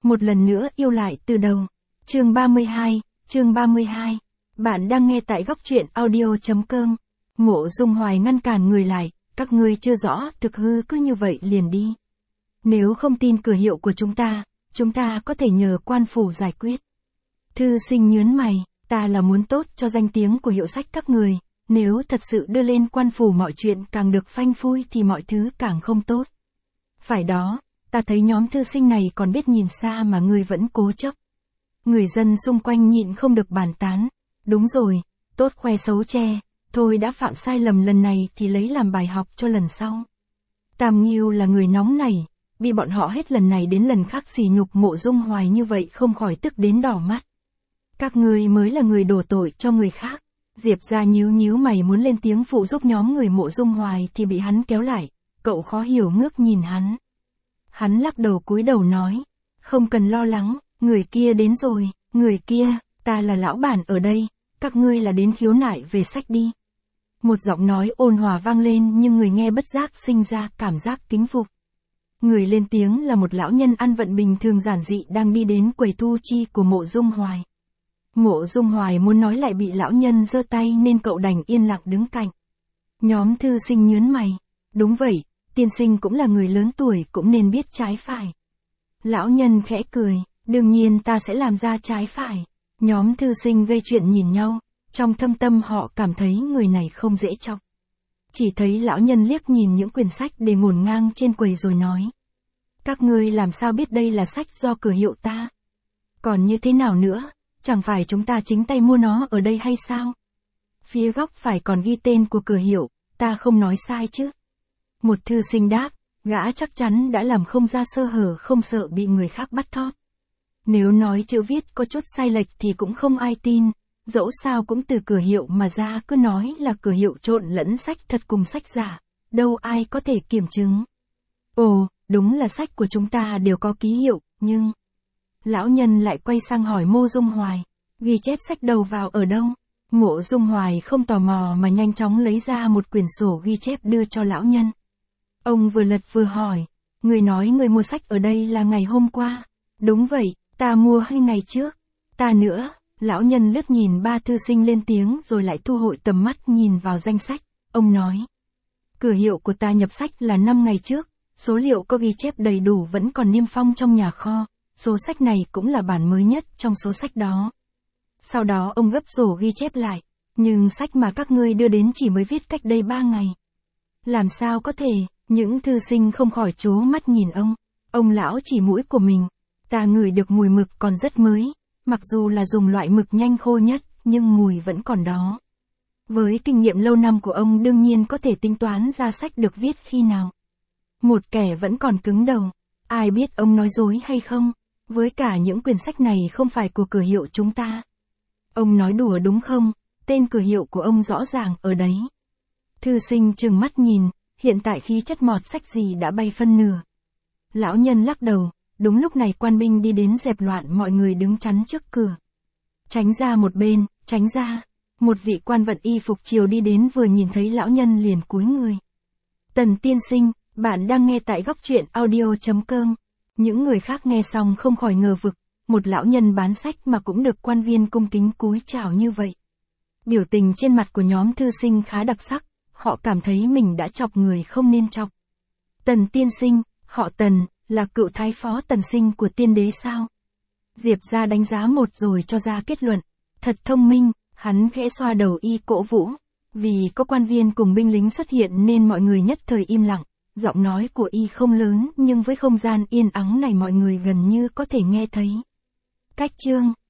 một lần nữa yêu lại từ đầu. Chương 32, chương 32. Bạn đang nghe tại góc truyện audio.com. Mộ Dung Hoài ngăn cản người lại, các ngươi chưa rõ thực hư cứ như vậy liền đi. Nếu không tin cửa hiệu của chúng ta có thể nhờ quan phủ giải quyết. Thư Sinh nhớn mày, ta là muốn tốt cho danh tiếng của hiệu sách các người, nếu thật sự đưa lên quan phủ mọi chuyện càng được phanh phui thì mọi thứ càng không tốt. Phải đó, ta thấy nhóm thư sinh này còn biết nhìn xa mà ngươi vẫn cố chấp. Người dân xung quanh nhịn không được bàn tán. Đúng rồi, tốt khoe xấu che, thôi đã phạm sai lầm lần này thì lấy làm bài học cho lần sau. Tam Nghiêu là người nóng nảy, bị bọn họ hết lần này đến lần khác sỉ nhục Mộ Dung Hoài như vậy không khỏi tức đến đỏ mắt. Các ngươi mới là người đổ tội cho người khác. Diệp ra nhíu mày muốn lên tiếng phụ giúp nhóm người Mộ Dung Hoài thì bị hắn kéo lại, cậu khó hiểu ngước nhìn hắn. Hắn lắc đầu cúi đầu nói, không cần lo lắng, người kia đến rồi, người kia, ta là lão bản ở đây, các ngươi là đến khiếu nại về sách đi. Một giọng nói ôn hòa vang lên nhưng người nghe bất giác sinh ra cảm giác kính phục. Người lên tiếng là một lão nhân ăn vận bình thường giản dị đang đi đến quầy thu chi của Mộ Dung Hoài. Mộ Dung Hoài muốn nói lại bị lão nhân giơ tay nên cậu đành yên lặng đứng cạnh. Nhóm thư sinh nhớn mày, đúng vậy, tiên sinh cũng là người lớn tuổi cũng nên biết trái phải. Lão nhân khẽ cười, đương nhiên ta sẽ làm ra trái phải. Nhóm thư sinh gây chuyện nhìn nhau, trong thâm tâm họ cảm thấy người này không dễ chọc. Chỉ thấy lão nhân liếc nhìn những quyển sách để ngổn ngang trên quầy rồi nói. Các ngươi làm sao biết đây là sách do cửa hiệu ta? Còn như thế nào nữa, chẳng phải chúng ta chính tay mua nó ở đây hay sao? Phía góc phải còn ghi tên của cửa hiệu, ta không nói sai chứ? Một thư sinh đáp, gã chắc chắn đã làm không ra sơ hở không sợ bị người khác bắt thóp. Nếu nói chữ viết có chút sai lệch thì cũng không ai tin, dẫu sao cũng từ cửa hiệu mà ra cứ nói là cửa hiệu trộn lẫn sách thật cùng sách giả, đâu ai có thể kiểm chứng. Ồ, đúng là sách của chúng ta đều có ký hiệu, nhưng... Lão nhân lại quay sang hỏi Mộ Dung Hoài, ghi chép sách đầu vào ở đâu? Mộ Dung Hoài không tò mò mà nhanh chóng lấy ra một quyển sổ ghi chép đưa cho lão nhân. Ông vừa lật vừa hỏi, người nói người mua sách ở đây là ngày hôm qua. Đúng vậy, ta mua 2 ngày trước. Ta nữa, lão nhân lướt nhìn ba thư sinh lên tiếng rồi lại thu hồi tầm mắt nhìn vào danh sách. Ông nói, cửa hiệu của ta nhập sách là 5 ngày trước, số liệu có ghi chép đầy đủ vẫn còn niêm phong trong nhà kho, số sách này cũng là bản mới nhất trong số sách đó. Sau đó ông gấp sổ ghi chép lại, nhưng sách mà các ngươi đưa đến chỉ mới viết cách đây 3 ngày. Làm sao có thể, những thư sinh không khỏi trố mắt nhìn ông lão chỉ mũi của mình. Ta ngửi được mùi mực còn rất mới, mặc dù là dùng loại mực nhanh khô nhất, nhưng mùi vẫn còn đó. Với kinh nghiệm lâu năm của ông đương nhiên có thể tính toán ra sách được viết khi nào. Một kẻ vẫn còn cứng đầu, ai biết ông nói dối hay không, với cả những quyển sách này không phải của cửa hiệu chúng ta. Ông nói đùa đúng không, tên cửa hiệu của ông rõ ràng ở đấy. Thư sinh trừng mắt nhìn, hiện tại khí chất mọt sách gì đã bay phân nửa. Lão nhân lắc đầu. Đúng lúc này quan binh đi đến dẹp loạn mọi người đứng chắn trước cửa. Tránh ra một bên, tránh ra. Một vị quan vận y phục triều đi đến vừa nhìn thấy lão nhân liền cúi người. Tần tiên sinh, bạn đang nghe tại góc truyện audio.com. Những người khác nghe xong không khỏi ngờ vực, một lão nhân bán sách mà cũng được quan viên cung kính cúi chào như vậy. Biểu tình trên mặt của nhóm thư sinh khá đặc sắc, họ cảm thấy mình đã chọc người không nên chọc. Tần tiên sinh, họ Tần, là cựu thái phó Tần Sinh của tiên đế sao? Diệp ra đánh giá một rồi cho ra kết luận. Thật thông minh, hắn khẽ xoa đầu y cổ vũ. Vì có quan viên cùng binh lính xuất hiện nên mọi người nhất thời im lặng. Giọng nói của y không lớn nhưng với không gian yên ắng này mọi người gần như có thể nghe thấy. Cách chương,